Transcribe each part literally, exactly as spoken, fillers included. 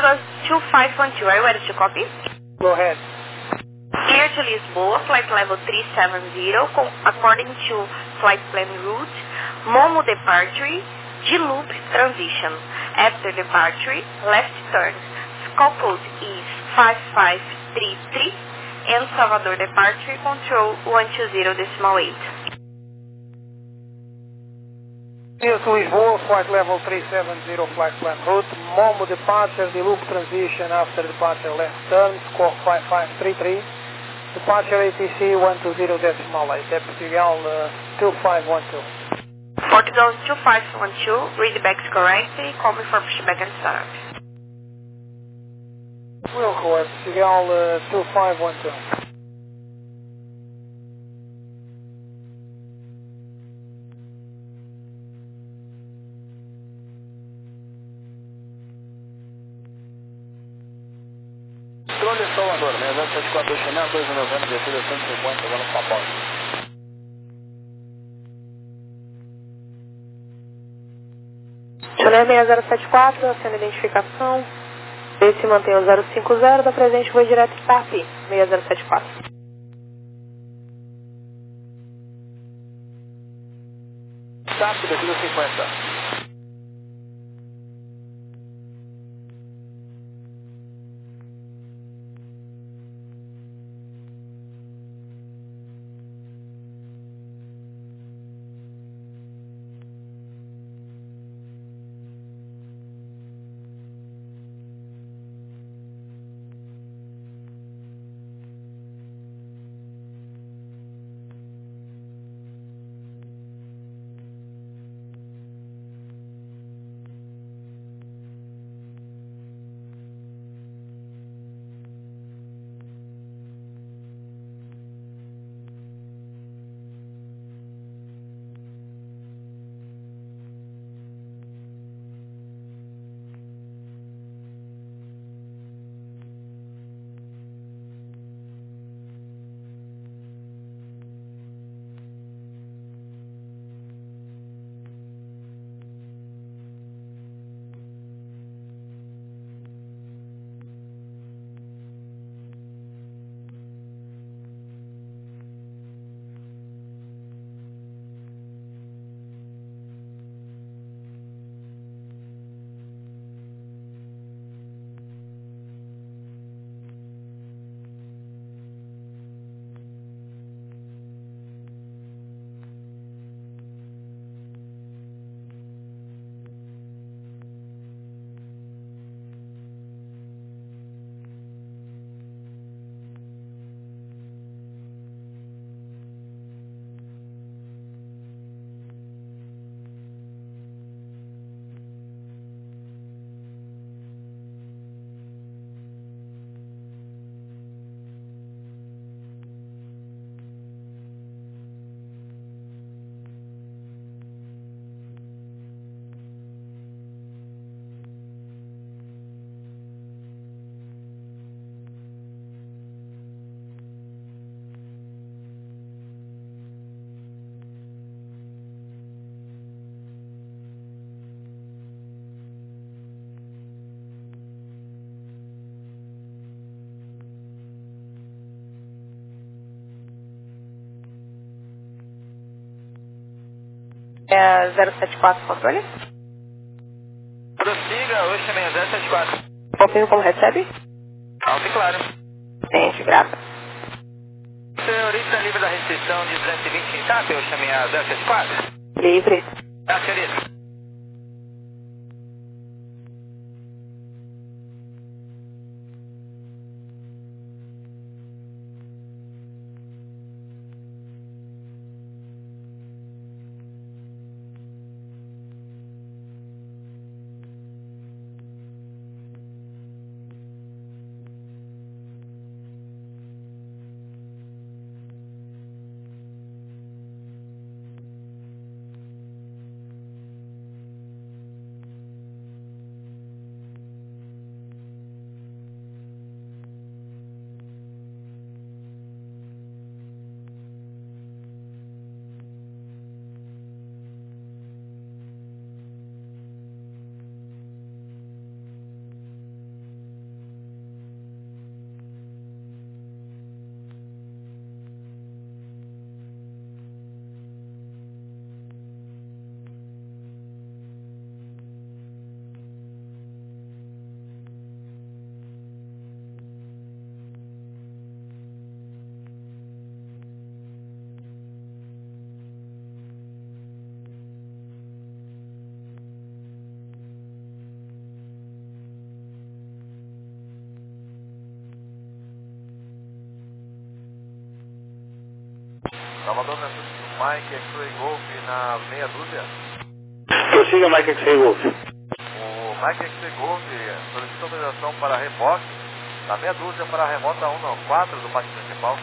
Portugal two five one two, are you ready to copy? Go ahead. Clear to Lisboa, flight level three seven zero, com, according to flight plan route, Momo departure, G-loop transition. After departure, left turn. Scope code is five five three three, and Salvador departure, control one two zero decimal eight. Clear to Lisboa, flight level three seven zero, flight plan route, Momo departure, G-loop transition, after departure left turn, score five five three three, departure A T C one two zero decimal eight, é Portugal uh, two five one two. Portugal two five one two, read the backs correctly, call me for pushback and start. Will correct, Portugal uh, two five one two. Controle Salvador, mesa sete quatro Chanel, dois novembro, descida cento e cinquenta, agora no Papão. Chanel seis zero sete quatro, acena identificação. Esse mantém o zero cinco zero, da presente voo direto para T A P, seis zero sete quatro. Start, descida cinquenta. É zero sete quatro, controle? Prossiga, Ocean seis zero sete quatro. Confirme como recebe? Alto e claro. Gente, grata. Senhorita livre da restrição de duzentos e vinte em T A P, Ocean seis zero sete quatro. Livre. Tá, senhorita. Salvador Mestre, Mike X-Ray Golf na meia dúzia. Prossiga, Mike X-Ray Golf. O Mike X-Ray Golf solicita autorização para reboque na meia dúzia para a remota cento e quatro do pátio principal.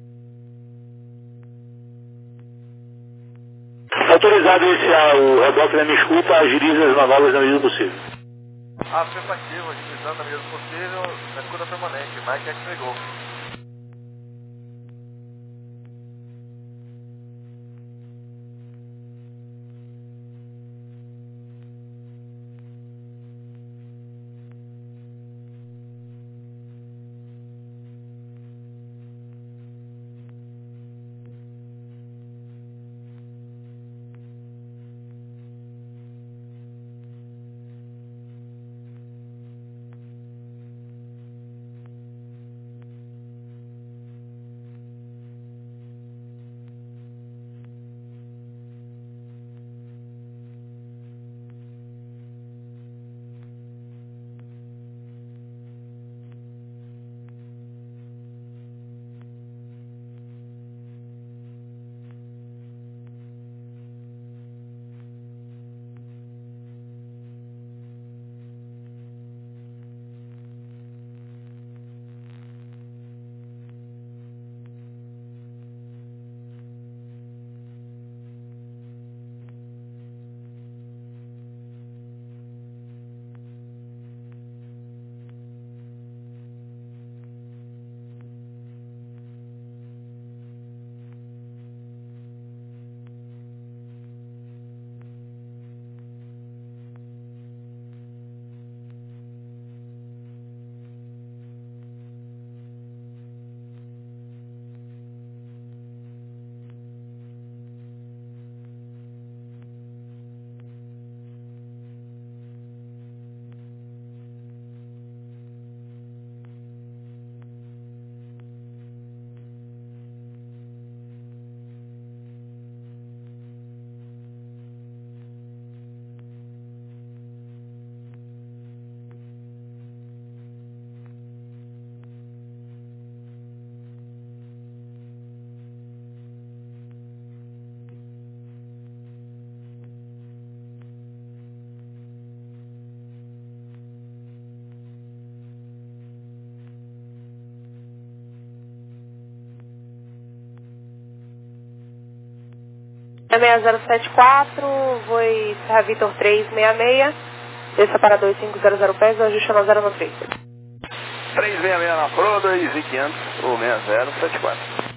Autorizado a iniciar o reboque da minha escuta, agilize as manobras na medida do possível. Afirmativo, agilizando na medida do possível, na escuta permanente, Mike X-Ray Golf. seis zero sete quatro, Voi Serra Vitor três seis seis, desça para dois cinco zero zero pés, ajuste no zero no três. três seis seis na Pro, dois mil e quinhentos, ou seis zero sete quatro.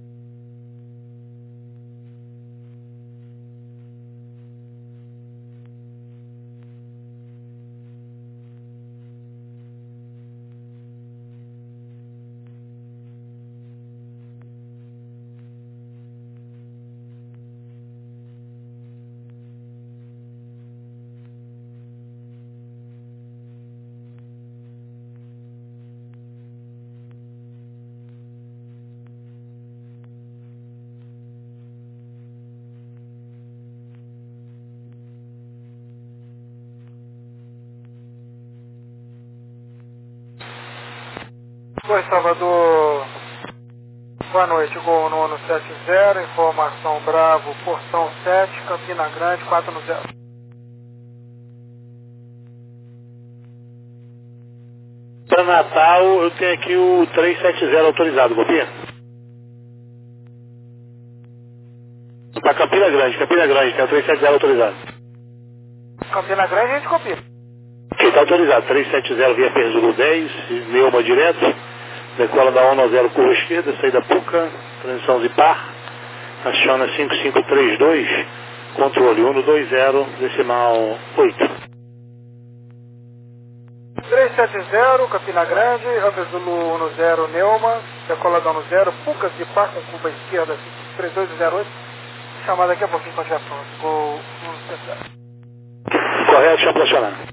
Oi, Salvador. Boa noite, Gol Nono sete zero, informação Bravo, Portão sete, Campina Grande quatro no zero. Para Natal, eu tenho aqui o três sete zero autorizado, copia? Para Campina Grande, Campina Grande, tem o três sete zero autorizado. Campina Grande a gente copia. Ok, está autorizado, três sete zero via Perzulu dez, Neuma direto. Decola da um zero, curva esquerda, saída Puca, transição Zipar, aciona cinco cinco três dois, controle um dois zero, decimal oito. três sete zero, Campina Grande, Ambas Zulu um zero, Neuma, decola da um zero, Puca Zipar com curva esquerda, cinco três dois zero oito, chamada daqui a pouquinho quando estiver pronto, Gol um sete zero. Correto, deixa eu aproximar.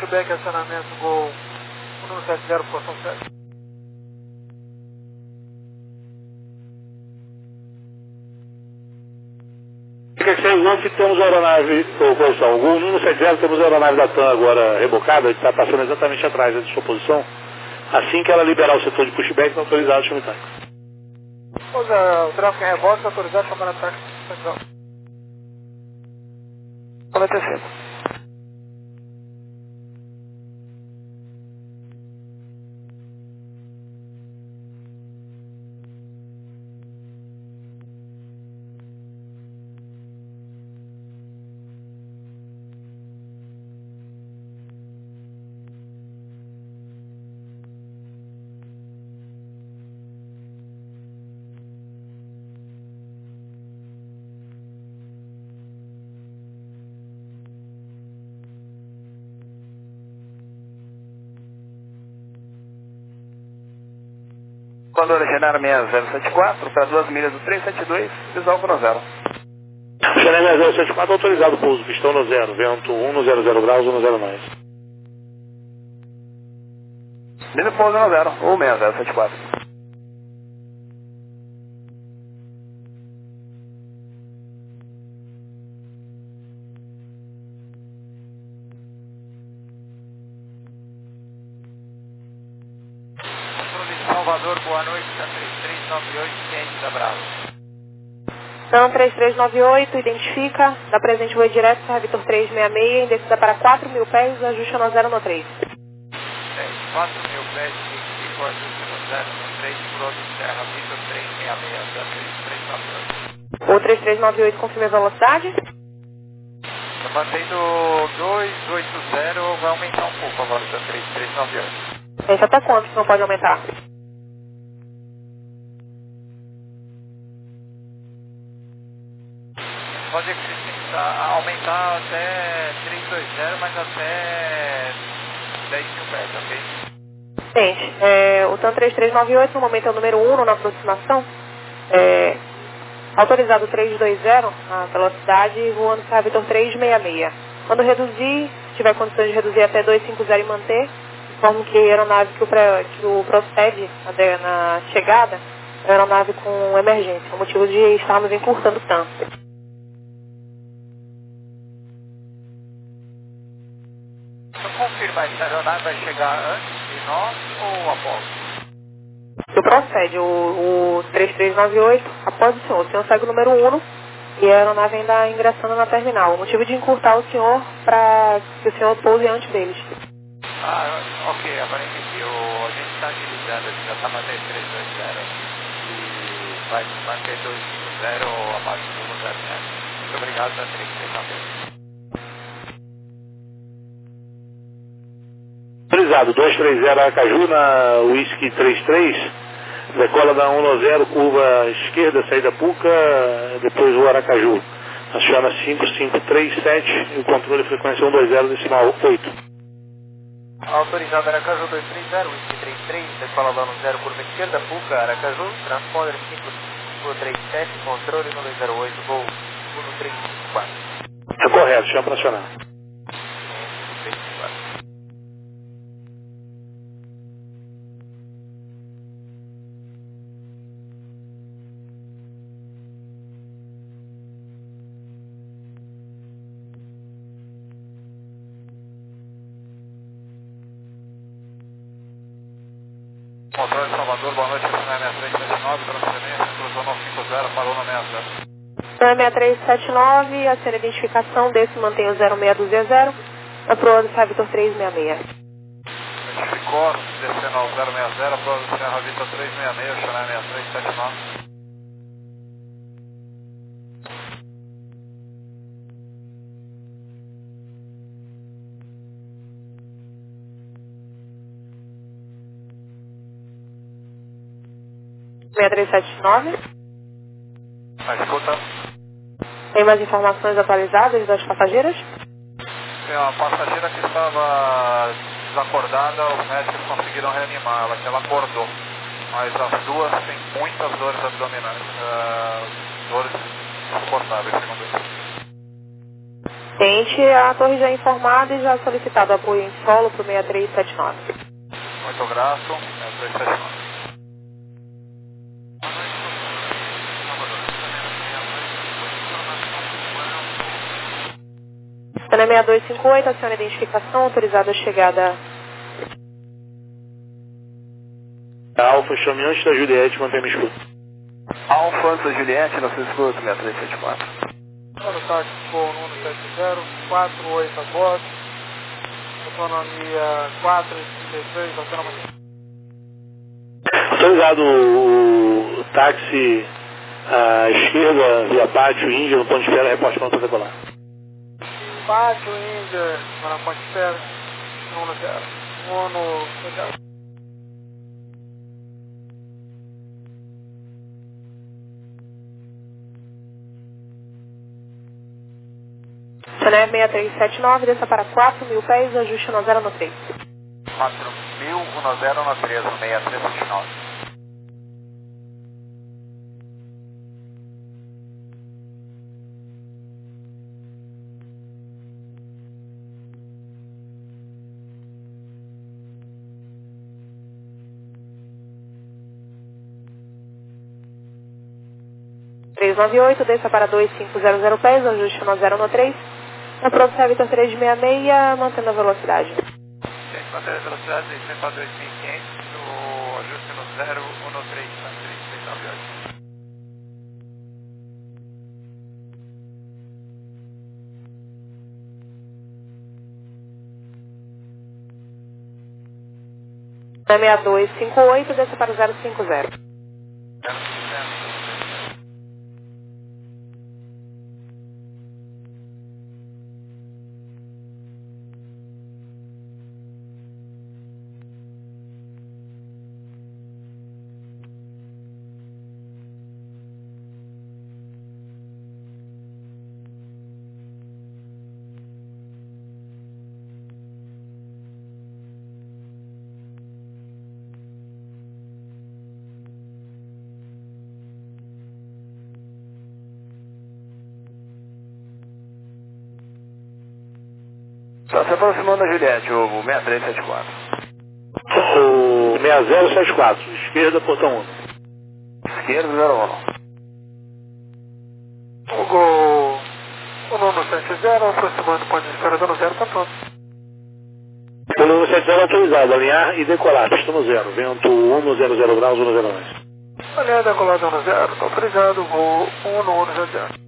pushback, acionamento Gol um um sete zero, porção sete. Golf, temos a aeronave, ou posição, Gol um um sete zero, temos a aeronave da TAM agora rebocada, que está passando exatamente atrás da sua posição. Assim que ela liberar o setor de pushback, está autorizado o chame táxi. Usa o tráfego em rebote, está autorizado chamar a táxi. noventa e cinco. Condor Genaro seis zero sete quatro, para duas milhas do três sete dois, visual para zero. Genaro seis zero sete quatro, autorizado o pouso, pistão no zero, vento um no zero zero graus, um no zero mais. Milha pouso no zero, ou seis zero sete quatro. Salvador, boa noite, da três três nove oito, ciente da Bravo. Então, três três nove oito, identifica, dá presente voo direto, Serra Vitor três seis seis, indexada para quatro mil pés, ajuste no zero no três. É, quatro mil pés, identifica, ajuste no zero no três, Prodo Serra Vitor três seis seis, da três três nove oito. O três três nove oito, confirme a velocidade. Estou mantendo dois oito zero, vai aumentar um pouco agora da três três nove oito. Gente, até quanto que não pode aumentar? Pode acrescentar, aumentar até três dois zero, mas até dez mil pés, ok? Gente, é, o TAM três três nove oito no momento é o número um na aproximação. É, autorizado três dois zero, a velocidade, voando Serra Vitor três seis seis. Quando reduzir, se tiver condições de reduzir até dois cinco zero e manter, informo que a aeronave que o, pre, que o procede na chegada é a aeronave com emergência, o motivo de estarmos encurtando o TAM. Confirma, essa aeronave vai chegar antes de nós ou após? O procede, o, o três três nove oito, após o senhor. O senhor segue o número um e a aeronave ainda ingressando na terminal. O motivo de encurtar o senhor para que o senhor pouse antes deles. Ah, ok, agora entendi. O, a gente está agilizando, a gente já está mantendo três dois zero e vai manter dois cinco zero abaixo do zero sete. Muito obrigado, da três três nove oito. Autorizado, dois três zero Aracaju na Whisky trinta e três, decola da um zero, curva esquerda, saída Puca, depois o Aracaju. Aciona cinco cinco três sete e o controle frequência um dois zero decimal oito. Autorizado Aracaju dois três zero, Whisky trinta e três, decola da um zero, curva esquerda, Puca, Aracaju, transponder cinco cinco três sete, controle um dois zero oito, voo um três cinco quatro. É correto, chama para acionar. Controle Salvador, boa noite, seis três sete nove, transferência, cruzou nove cinco zero, parou na sessenta zero. seis três sete nove, a ser identificação desse mantém o zero seis dois zero, a proa do Serra Vitor três seis seis. Identificou, descendo ao zero seis zero, proa do Serra Vitor três seis seis, Channel seis três sete nove. seis três sete nove. Mas escuta. Tem mais informações atualizadas das passageiras? Tem uma passageira que estava desacordada, os médicos conseguiram reanimar ela, que ela acordou. Mas as duas têm muitas dores abdominais, uh, dores insuportáveis, segundo eles. Tente, a torre já é informada e já solicitado apoio em solo para o seis três sete nove. Muito grato, seis três sete nove. Cena seis dois cinco oito, aciona a identificação, autorizada a chegada. Alfa, chame antes da Juliette, mantém-me escuta. Alfa, antes da Juliette, não se escuta, seis três sete quatro. Para o táxi Gol um sete zero, quatro oito a bordo, autonomia quatro trinta e três, autonomia. Autorizado o táxi à esquerda, via Pátio Índia, no ponto de espera, reporte pronto para decolar. Pátio Índia, para ponte de espera, um zero, um zero. Cena seis três sete nove, desça para quatro mil pés, ajuste no zero no três. quatro mil, um zero no três, no seis três sete nove. três nove oito, desça para dois cinco zero zero pés, ajuste no zero no três. Na Provincia Vitor três seis seis, mantendo a velocidade. Gente, mantendo a velocidade, descendo para dois mil e quinhentos, no ajuste no zero, um no três, três seis nove oito. seis dois cinco oito, desça para o zero cinco zero. Está se aproximando da Juliette, o seis três sete quatro. O seis zero sete quatro, esquerda, portão um. Esquerda, zero um. O Gol um sete zero, aproximando ponte de espera, dando zero, tá pronto. O número sete zero autorizado, alinhar e decolar, pista no zero, vento um zero zero graus, um zero nove. Alinhar, decolar, dando zero, tá autorizado, Gol um um sete zero.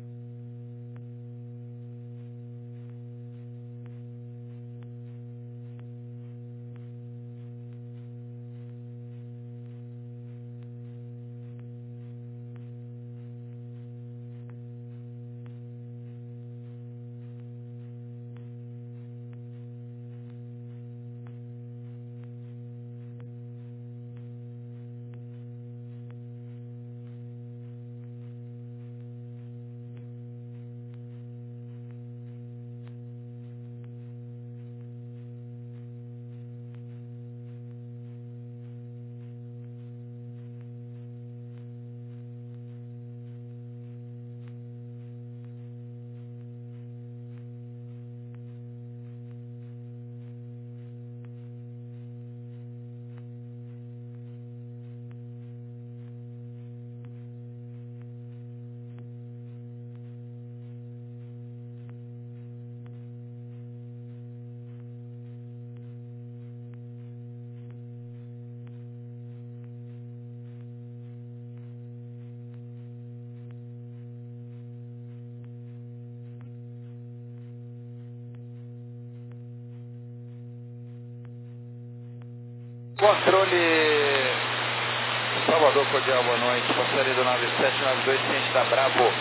Controle Salvador Cordial, boa noite. Passaria do nove sete nove dois, ciente da Bravo.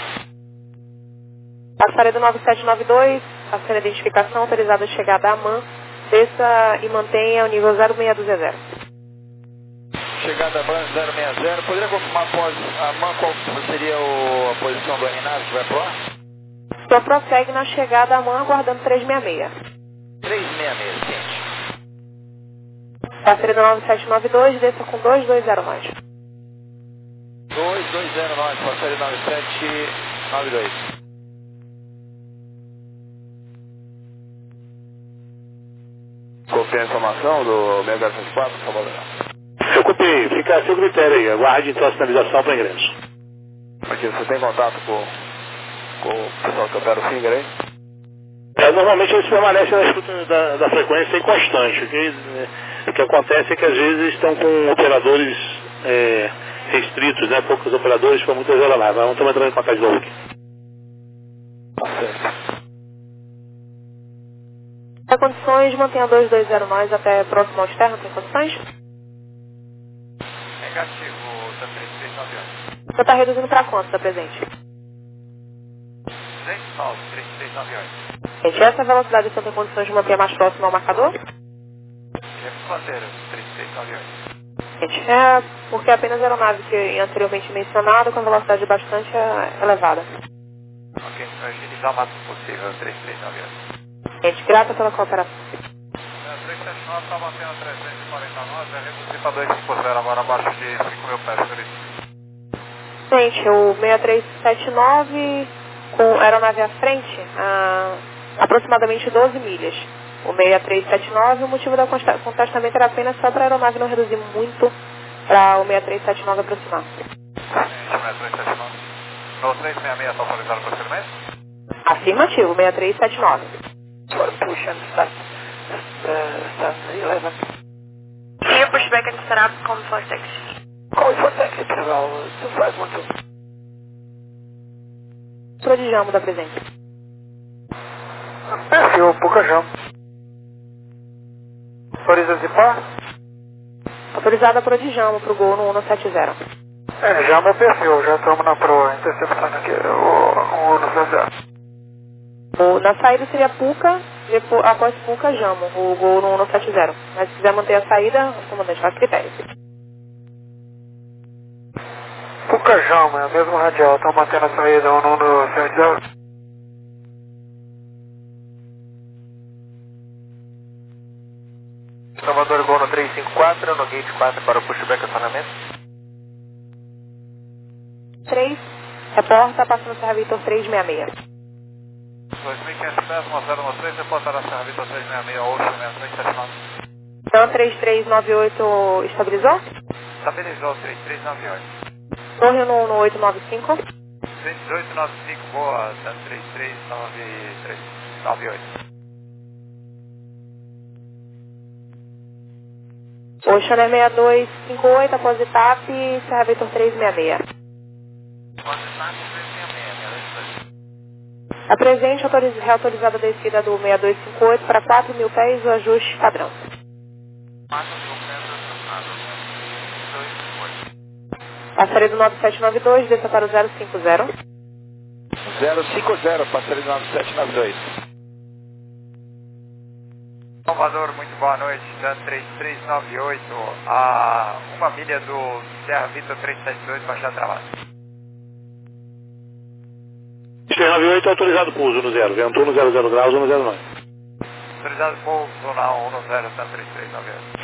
Passaria do nove sete nove dois, a identificação autorizada a chegada a AMAN, desça e mantenha o nível zero seis dois zero. Chegada a AMAN zero seis zero, poderia confirmar após a AMAN qual seria o, a posição do Aninave que vai pro ar? Só prossegue na chegada a AMAN aguardando três seis seis. três seis seis, ciente. Passaria do nove sete nove dois, desça com dois dois zero mais. dois dois zero nove, passaria nove sete nove dois. copiar a informação do seis zero sete quatro, por favor. Eu copiei, fica a seu critério aí, aguarde então a sinalização para ingresso. Aqui, você tem contato com, com o pessoal que opera o Finger aí? É, normalmente eles permanecem na escuta da, da frequência em constante. O que, é, o que acontece é que às vezes estão com operadores é, restritos, né? Poucos operadores para muitas aeronaves. Vamos estar entrando em contato de novo aqui. Tá certo. Tem condições, mantenha dois dois zero nós até próximo ao externo, tem condições? Negativo, da três três nove oito. Você está reduzindo para quanto, da presente? duzentos e nove, três três nove oito. Gente, essa velocidade você tem condições de manter mais próximo ao marcador? Queremos manter três três nove oito. Gente, é porque é apenas a aeronave que anteriormente mencionada com velocidade bastante elevada. Ok, agilizar o máximo possível, três três nove oito. Gente, grata pela cooperação. três sete nove está mantendo trezentos e quarenta nove, vai reduzir para duzentos e cinquenta agora abaixo de cinco mil pés, senhorita. Gente, o seis três sete nove com aeronave à frente, a aproximadamente doze milhas. O seis três sete nove, o motivo do contestamento era apenas só para a aeronave não reduzir muito para o seis três sete nove aproximar. seis três sete nove. No três seis seis está autorizado o procedimento? Afirmativo, seis três sete nove. Push and start. Uh, start eleven. Clear pushback and setup, come for taxi. Call for taxi, Carol, two five one two. Prodijamo da presente. Perfil, Pucajão. Autoriza zipar? Autorizada Prodijamo para o Gol no um sete zero. É, já meu perfil, já estamos na proa, interceptando aqui o um sete zero. O, na saída seria Puca, depois, após Puca, Jamo, o Gol no um sete zero. Mas se quiser manter a saída, o comandante faz critério. Pucajão, é o mesmo radial, estão mantendo a saída um no sete zero. Salvador Gol no três cinco quatro, no gate quatro para o pushback acionamento. três, reporta, passando Serra Vitor três seis seis. dois mil e quinhentos pés, um zero um três, reportará Serra Vitor três seis seis, Ocean seis três sete nove. Então, três três nove oito estabilizou? Estabilizou três três nove oito. Torre no, no oito nove cinco. dezoito nove cinco, boa, três três nove oito. Ocean é seis dois cinco oito, após etapa, Serra Vitor três seis seis. A presente, autoriz, reautorizada a descida do seis dois cinco oito para quatro mil pés, o ajuste padrão. Passaria do nove sete nove dois, desça para o zero cinco zero. zero cinco zero, passaria do nove sete nove dois. Salvador, muito boa noite, Dan três três nove oito, a uma milha do Serra Vitor três sete dois, baixar travado. três nove oito autorizado pouso no zero, ventou no zero zero graus ou no zero nove. Autorizado pouso na um no zero, Dan três três nove oito.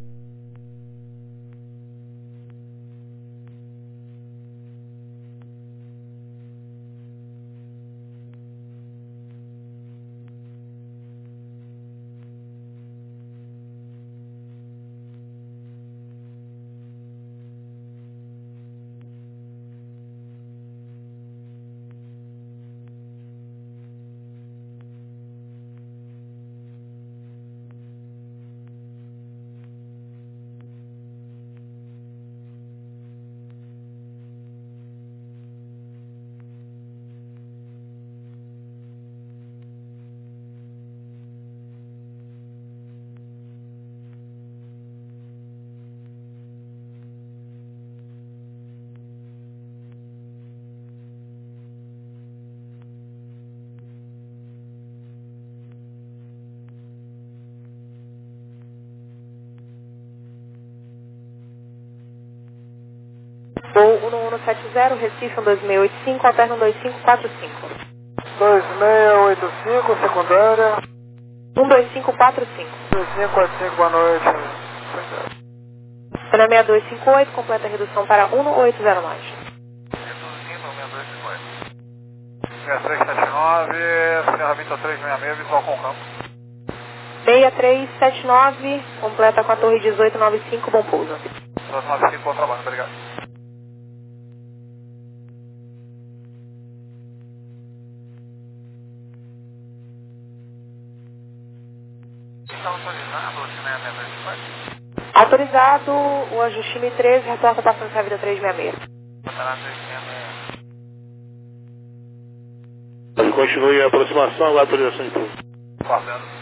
Gol um um sete zero, Recife um dois seis oito cinco, alterno um dois cinco quatro cinco. dois seis oito cinco, secundária. um dois cinco quatro cinco. dois cinco quatro cinco, boa noite. Cena seis dois cinco oito, completa a redução para um oito zero mais. Reduzindo seis dois cinco oito. seis três sete nove, Serra Vitor três seis seis, visual com campo. seis três sete nove, completa com a torre dezoito noventa e cinco, bom pouso. dezoito noventa e cinco, bom trabalho, obrigado. Está autorizado o China M três sete quatro? Autorizado o ajuste M treze, reporta passando para a vida três seis seis. Botará três seis seis. Continue a aproximação, a autorização de pouso. Fazendo.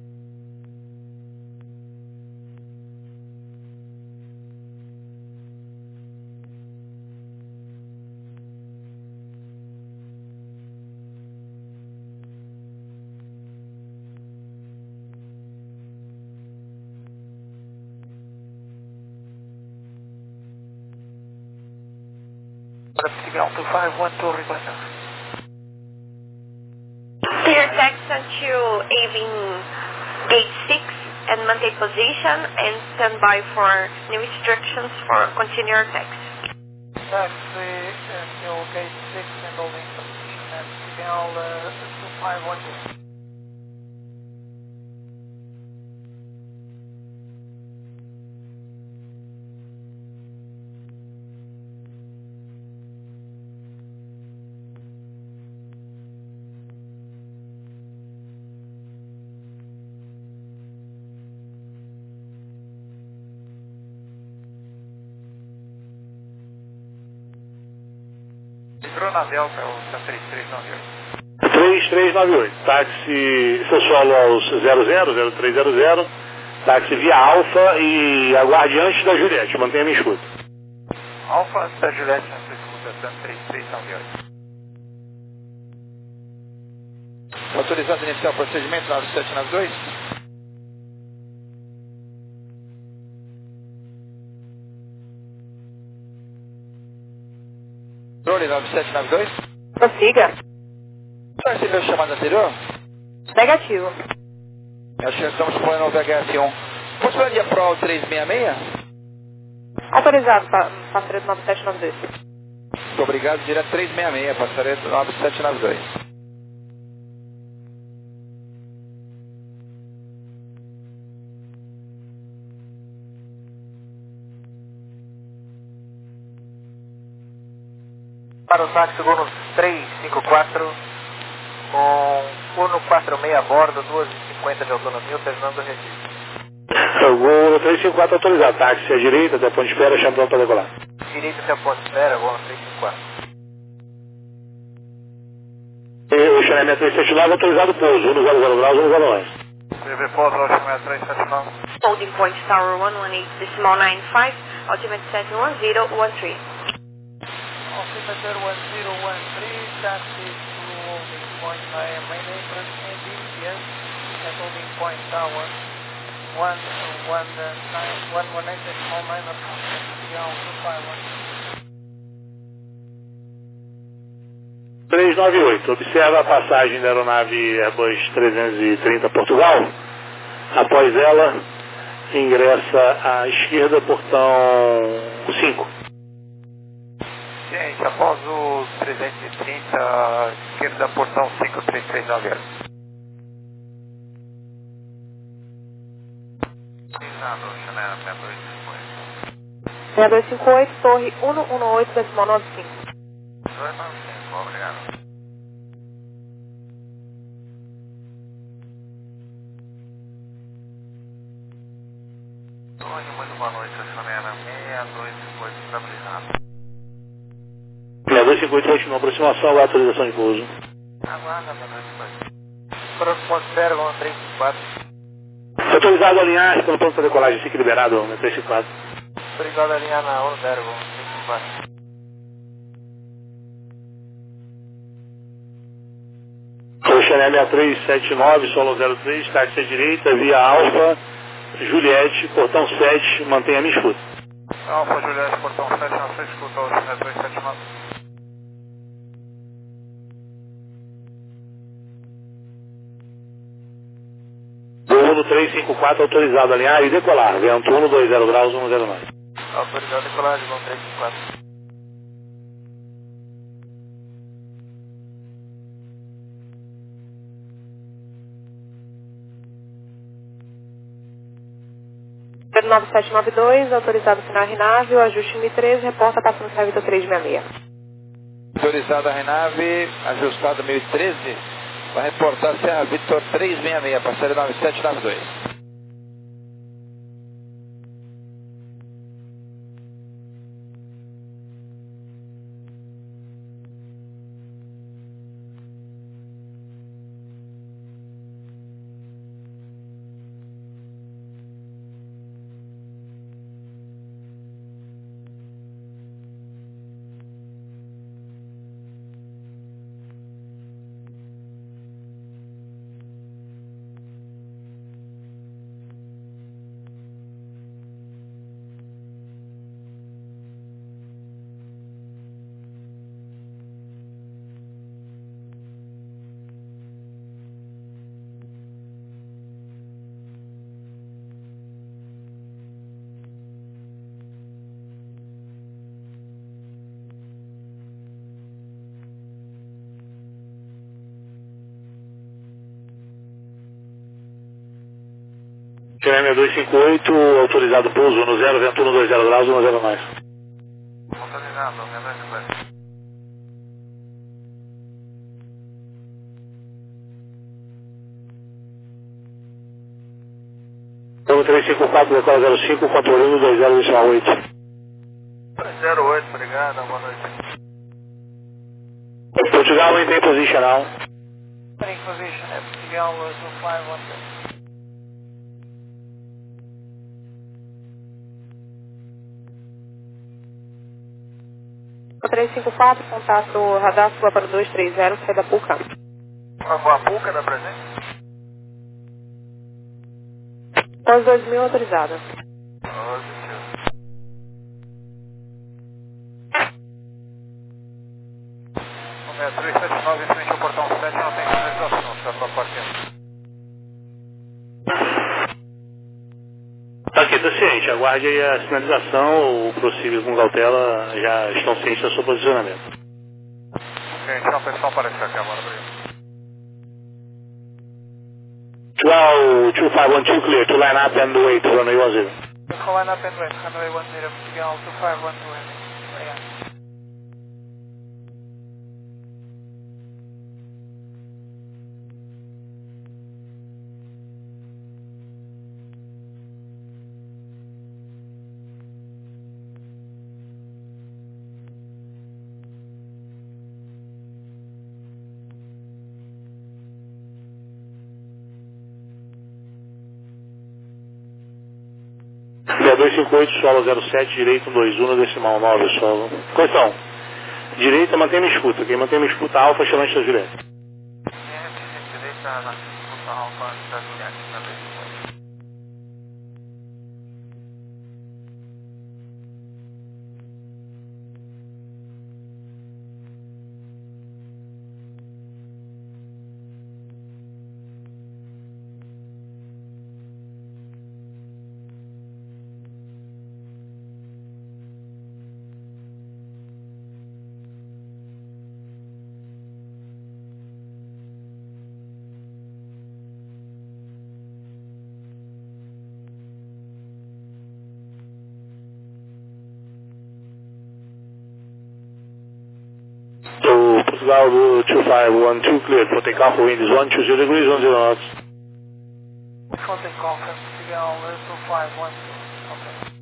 Ground two five one two request. Clear taxi to Avin gate six and maintain position and stand by for new instructions for continue your taxi. Taxi until gate six and holding position at Signal uh, two five one two. Entrou na Delta, o três três nove oito. três três nove oito, táxi seu solo aos zero zero zero três zero zero, táxi via Alfa e aguarde antes da Juliette, mantenha minha escuta. Alfa antes da Juliette, na sua escuta, três três nove oito. Autorizado a iniciar o procedimento nove sete nove dois? Controle nove sete nove dois? Prossiga. Já recebeu a chamada anterior? Negativo. Acho que estamos falando o V H S um. Possibilidade de Pro três seis seis? Autorizado, pa passaredo nove sete nove dois. Muito obrigado, direto três seis seis, passaredo nove sete nove dois. Para o táxi Gol três cinco quatro, com um quatro seis a bordo, duas e cinquenta de autonomia, terminando o registro. O Gol três cinco quatro autorizado, táxi à direita, até a ponte de espera, chamando para decolar. Direita até a ponte de espera, Gol três cinco quatro. E o China três sete nove autorizado pouso, um zero zero graus, um zero nove. C V pouso, China três sete nove. Holding point tower one one eight decimal nine five, ultimate setting one zero one three. Altimeter one zero one three, taxi to holding point via main entrance and D C S at holding point tower one one nine one one eight decimal nine two five one. três nove oito, observa a passagem da aeronave Airbus trezentos e trinta Portugal. Após ela, ingressa à esquerda, portão cinco. Gente, após o trezentos e trinta, esquerda, portão cinco três três nove zero. Exato, Chanel seis dois cinco oito. seis dois cinco oito, torre um um oito decimal nove cinco. dois nove cinco, obrigado. Torre, muito boa noite, Chanel seis dois cinco oito, estabilizado. seis dois cinco oito continua a aproximação, agora autorização de pouso. Aguarda, boa noite, pai. Próximo ponto zero, Gol três cinco quatro. Autorizado a alinhar pelo ponto de decolagem, fique liberado, no três cinco quatro. Obrigado, alinhar na um zero, Gol três cinco quatro. China seis três sete nove, solo zero três, táxi à direita, via Alfa, Juliette, portão sete, mantenha a minha escuta. Alfa, Juliette, portão sete, na sua escuta, o China três sete nove. Voo três cinco quatro autorizado a alinhar e decolar, vento um dois zero graus, um zero nove. Autorizado a decolagem, Gol três cinco quatro. zero nove sete nove dois, autorizado final Renave, o ajuste M três, reporta passando servidor três seis seis. Autorizado a Renave, ajustado mil e treze, vai reportar Serra Victor três seis seis, parceiro nove sete nove dois. Grêmio dois cinco oito, autorizado pouso no zero, vento um dois zero graus, um zero mais. Autorizado, zero dois cinco oito. Então três cinco quatro, decola zero cinco, controlando dois zero decimal oito. zero oito, obrigado, boa noite. Portugal, maintain position now. Take position at Portugal two five one two. três cinco quatro, contato radar sua para dois três zero, sai da Puca. A Puca da presente? Pós dois mil, autorizada. três sete nove, em frente ao portão sete, não tem sinalização, está para partir. Tá aqui, tá ciente. Aguarde aí a sinalização, o prossiga com cautela, já estão cientes do seu posicionamento. Ok, então o pessoal apareceu aqui agora, obrigado. twelve two five one two clear to line up and wait, runway one zero. Line up and wait, runway one zero, Portugal two five one two. Obrigado. dois cinco oito, solo zero sete, direito um dois um, no decimal nove, solo. Questão. Direita, mantém-me escuta. Quem mantém-me escuta, alfa, chamante da Juliette. Direita, na disputa alfa da Juliette, na vez. So, Portugal two five one two cleared for takeoff, wind is one two zero degrees, one zero knots. For takeoff at Portugal two five one two. Okay.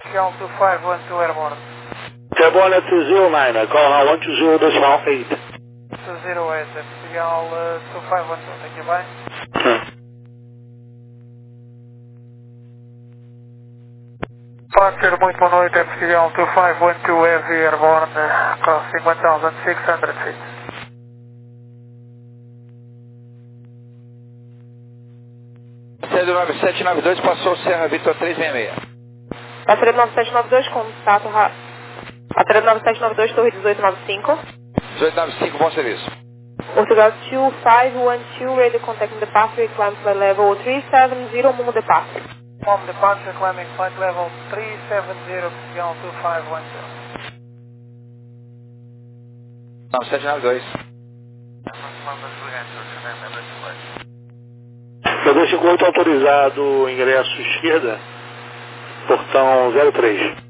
Portugal two five one two airborne. Airborne at two zero nine, I call now one two zero decimal eight. two zero eight, é Portugal uh, two five one two, thank you, bye. Departure, muito boa noite, é Portugal two five one two Heavy Airborne, crossing one thousand six hundred feet. Sede nove sete nove dois passou Serra Vitor três seis seis. Passaredo nove sete nove dois, contato ra... Passaredo nove sete nove dois, torre dezoito nove cinco. dezoito nove cinco, bom serviço. Portugal two five one two, radio contacting departure, climb flight level three seven zero, Momo departure. Momo departure, climbing flight level three seven zero, Portugal two five one two. nove sete nove dois. Eu deixo com oito autorizado, ingresso esquerda, portão zero três.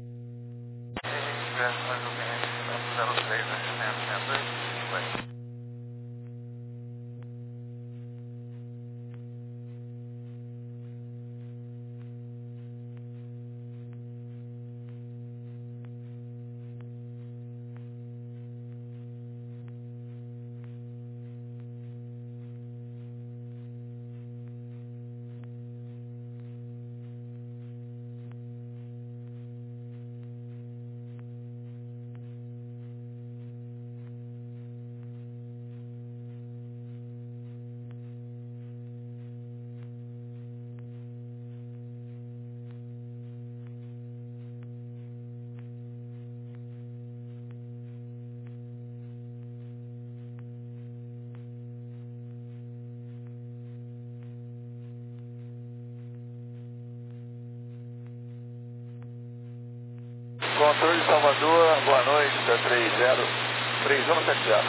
Controle Salvador, boa noite, da três zero três um sete zero.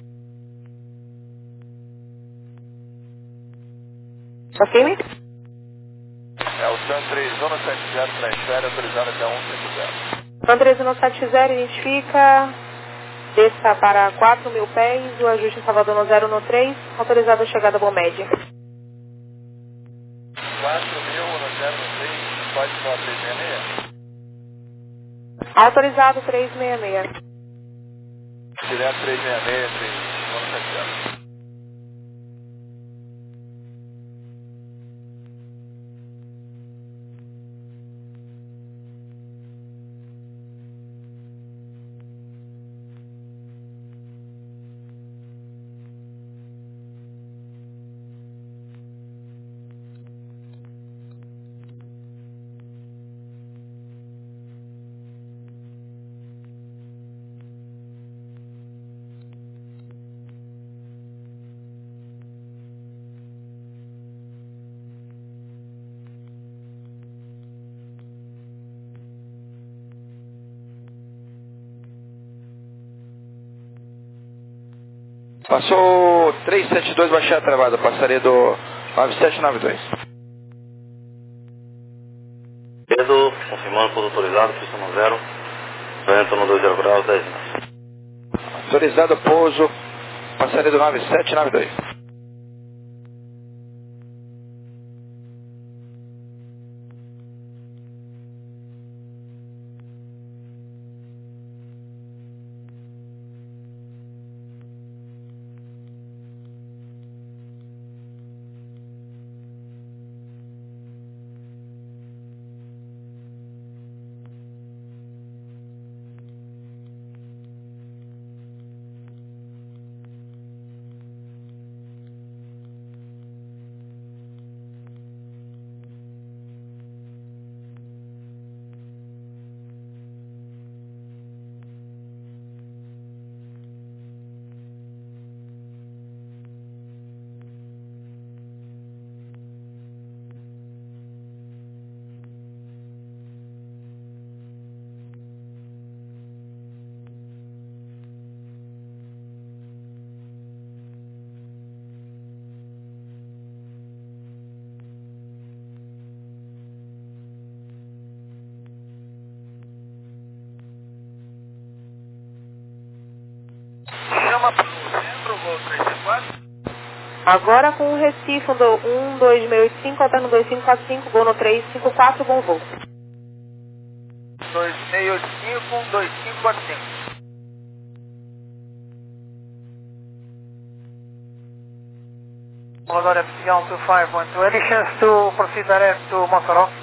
Tá firme? É o Sun três um sete zero, transfere, autorizado até um cinco zero. Sun três um sete zero, identifica, desça para quatro mil pés, o ajuste em Salvador no zero no três, autorizado a chegada Bom Média. quatro mil no zero no três, pode falar três seis seis? Autorizado três seis seis. Direto três seis seis, três um sete zero. Passou três sete dois, baixar a travada, passaria do nove sete nove dois. Pedro, confirmando por autorizado, pista no zero, vento no dois zero graus, dez metros. Autorizado pouso, passaria do nove sete nove dois. Agora com o Recife, um dois seis oito cinco, alterno dois cinco quatro cinco, voo no três cinco quatro, bom voo. dois seis oito cinco, dois cinco quatro cinco. Rodória P C one two five one two, any chance to proceed direct to Mossoró?